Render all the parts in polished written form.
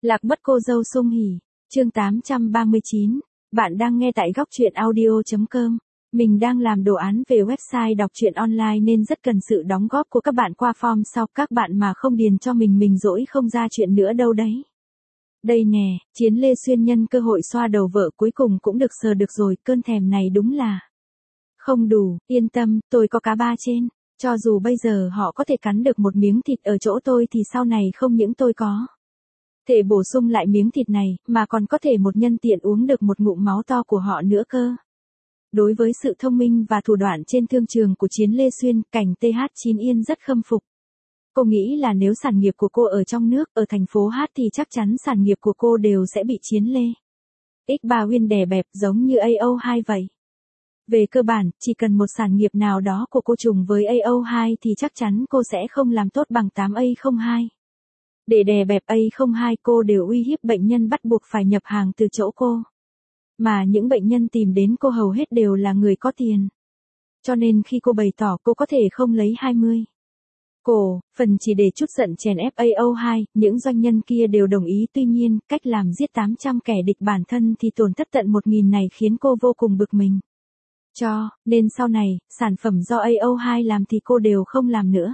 Lạc mất cô dâu Sung Hỉ, chương 839, bạn đang nghe tại góc truyện audio.com. Mình đang làm đồ án về website đọc truyện online nên rất cần sự đóng góp của các bạn qua form sau. Các bạn mà không điền cho mình dỗi không ra chuyện nữa đâu đấy. Đây nè, Chiến Lê Xuyên nhân cơ hội xoa đầu vợ cuối cùng cũng được sờ được rồi, cơn thèm này đúng là không đủ, yên tâm, tôi có cá ba trên. Cho dù bây giờ họ có thể cắn được một miếng thịt ở chỗ tôi thì sau này không những tôi có thể bổ sung lại miếng thịt này, mà còn có thể một nhân tiện uống được một ngụm máu to của họ nữa cơ. Đối với sự thông minh và thủ đoạn trên thương trường của Chiến Lê Xuyên, Cảnh TH9 Yên rất khâm phục. Cô nghĩ là nếu sản nghiệp của cô ở trong nước, ở thành phố Hát thì chắc chắn sản nghiệp của cô đều sẽ bị Chiến Lê X3 Uyên đè bẹp giống như AO2 vậy. Về cơ bản, chỉ cần một sản nghiệp nào đó của cô trùng với AO2 thì chắc chắn cô sẽ không làm tốt bằng 8A02. Để đè bẹp A02 cô đều uy hiếp bệnh nhân bắt buộc phải nhập hàng từ chỗ cô. Mà những bệnh nhân tìm đến cô hầu hết đều là người có tiền. Cho nên khi cô bày tỏ cô có thể không lấy 20 phần chỉ để chút giận chèn ép AO2, những doanh nhân kia đều đồng ý. Tuy nhiên, cách làm giết 800 kẻ địch bản thân thì tổn thất tận 1.000 này khiến cô vô cùng bực mình. Nên sau này, sản phẩm do AO2 làm thì cô đều không làm nữa.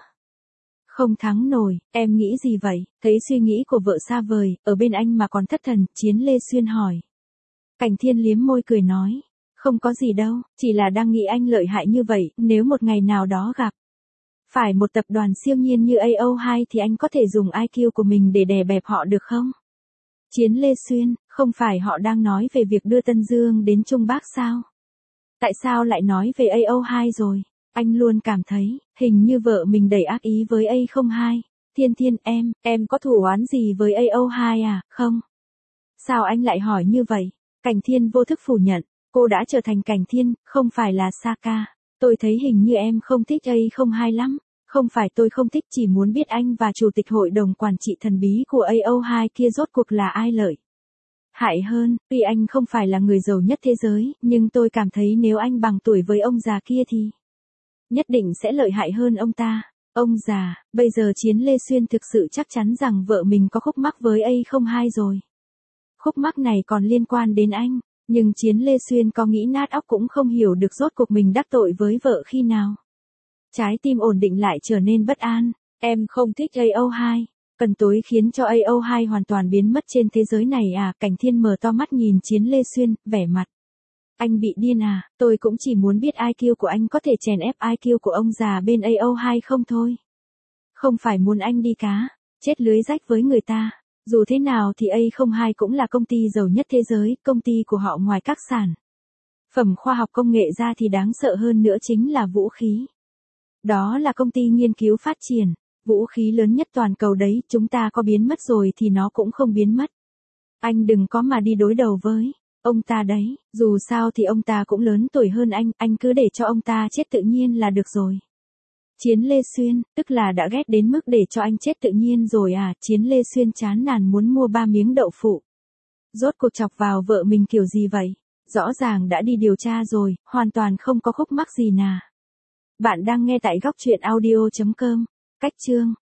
Không thắng nổi, em nghĩ gì vậy? Thấy suy nghĩ của vợ xa vời, ở bên anh mà còn thất thần, Chiến Lê Xuyên hỏi. Cảnh Thiên liếm môi cười nói. Không có gì đâu, chỉ là đang nghĩ anh lợi hại như vậy, nếu một ngày nào đó gặp phải một tập đoàn siêu nhiên như AO2 thì anh có thể dùng IQ của mình để đè bẹp họ được không? Chiến Lê Xuyên, không phải họ đang nói về việc đưa Tân Dương đến Trung Bắc sao? Tại sao lại nói về AO2 rồi? Anh luôn cảm thấy, hình như vợ mình đầy ác ý với A02. Thiên Thiên em có thù oán gì với AO2 à, không? Sao anh lại hỏi như vậy? Cảnh Thiên vô thức phủ nhận, cô đã trở thành Cảnh Thiên, không phải là Saka. Tôi thấy hình như em không thích A02 lắm. Không phải tôi không thích, chỉ muốn biết anh và chủ tịch hội đồng quản trị thần bí của AO2 kia rốt cuộc là ai lợi hại hơn. Tuy anh không phải là người giàu nhất thế giới, nhưng tôi cảm thấy nếu anh bằng tuổi với ông già kia thì nhất định sẽ lợi hại hơn ông ta. Ông già, bây giờ Chiến Lê Xuyên thực sự chắc chắn rằng vợ mình có khúc mắc với A02 rồi. Khúc mắc này còn liên quan đến anh, nhưng Chiến Lê Xuyên có nghĩ nát óc cũng không hiểu được rốt cuộc mình đắc tội với vợ khi nào. Trái tim ổn định lại trở nên bất an. Em không thích AO2. Cần tối khiến cho AO2 hoàn toàn biến mất trên thế giới này à? Cảnh Thiên mở to mắt nhìn Chiến Lê Xuyên, vẻ mặt. Anh bị điên à? Tôi cũng chỉ muốn biết IQ của anh có thể chèn ép IQ của ông già bên AO2 không thôi. Không phải muốn anh đi cá chết lưới rách với người ta. Dù thế nào thì A02 cũng là công ty giàu nhất thế giới. Công ty của họ ngoài các sản phẩm khoa học công nghệ ra thì đáng sợ hơn nữa chính là vũ khí. Đó là công ty nghiên cứu phát triển vũ khí lớn nhất toàn cầu đấy. Chúng ta có biến mất rồi thì nó cũng không biến mất. Anh đừng có mà đi đối đầu với ông ta đấy. Dù sao thì ông ta cũng lớn tuổi hơn anh cứ để cho ông ta chết tự nhiên là được rồi. Chiến Lê Xuyên, tức là đã ghét đến mức để cho anh chết tự nhiên rồi à? Chiến Lê Xuyên chán nản muốn mua 3 miếng đậu phụ. Rốt cuộc chọc vào vợ mình kiểu gì vậy? Rõ ràng đã đi điều tra rồi, hoàn toàn không có khúc mắc gì nà. Bạn đang nghe tại góc truyện audio.com. Cách chương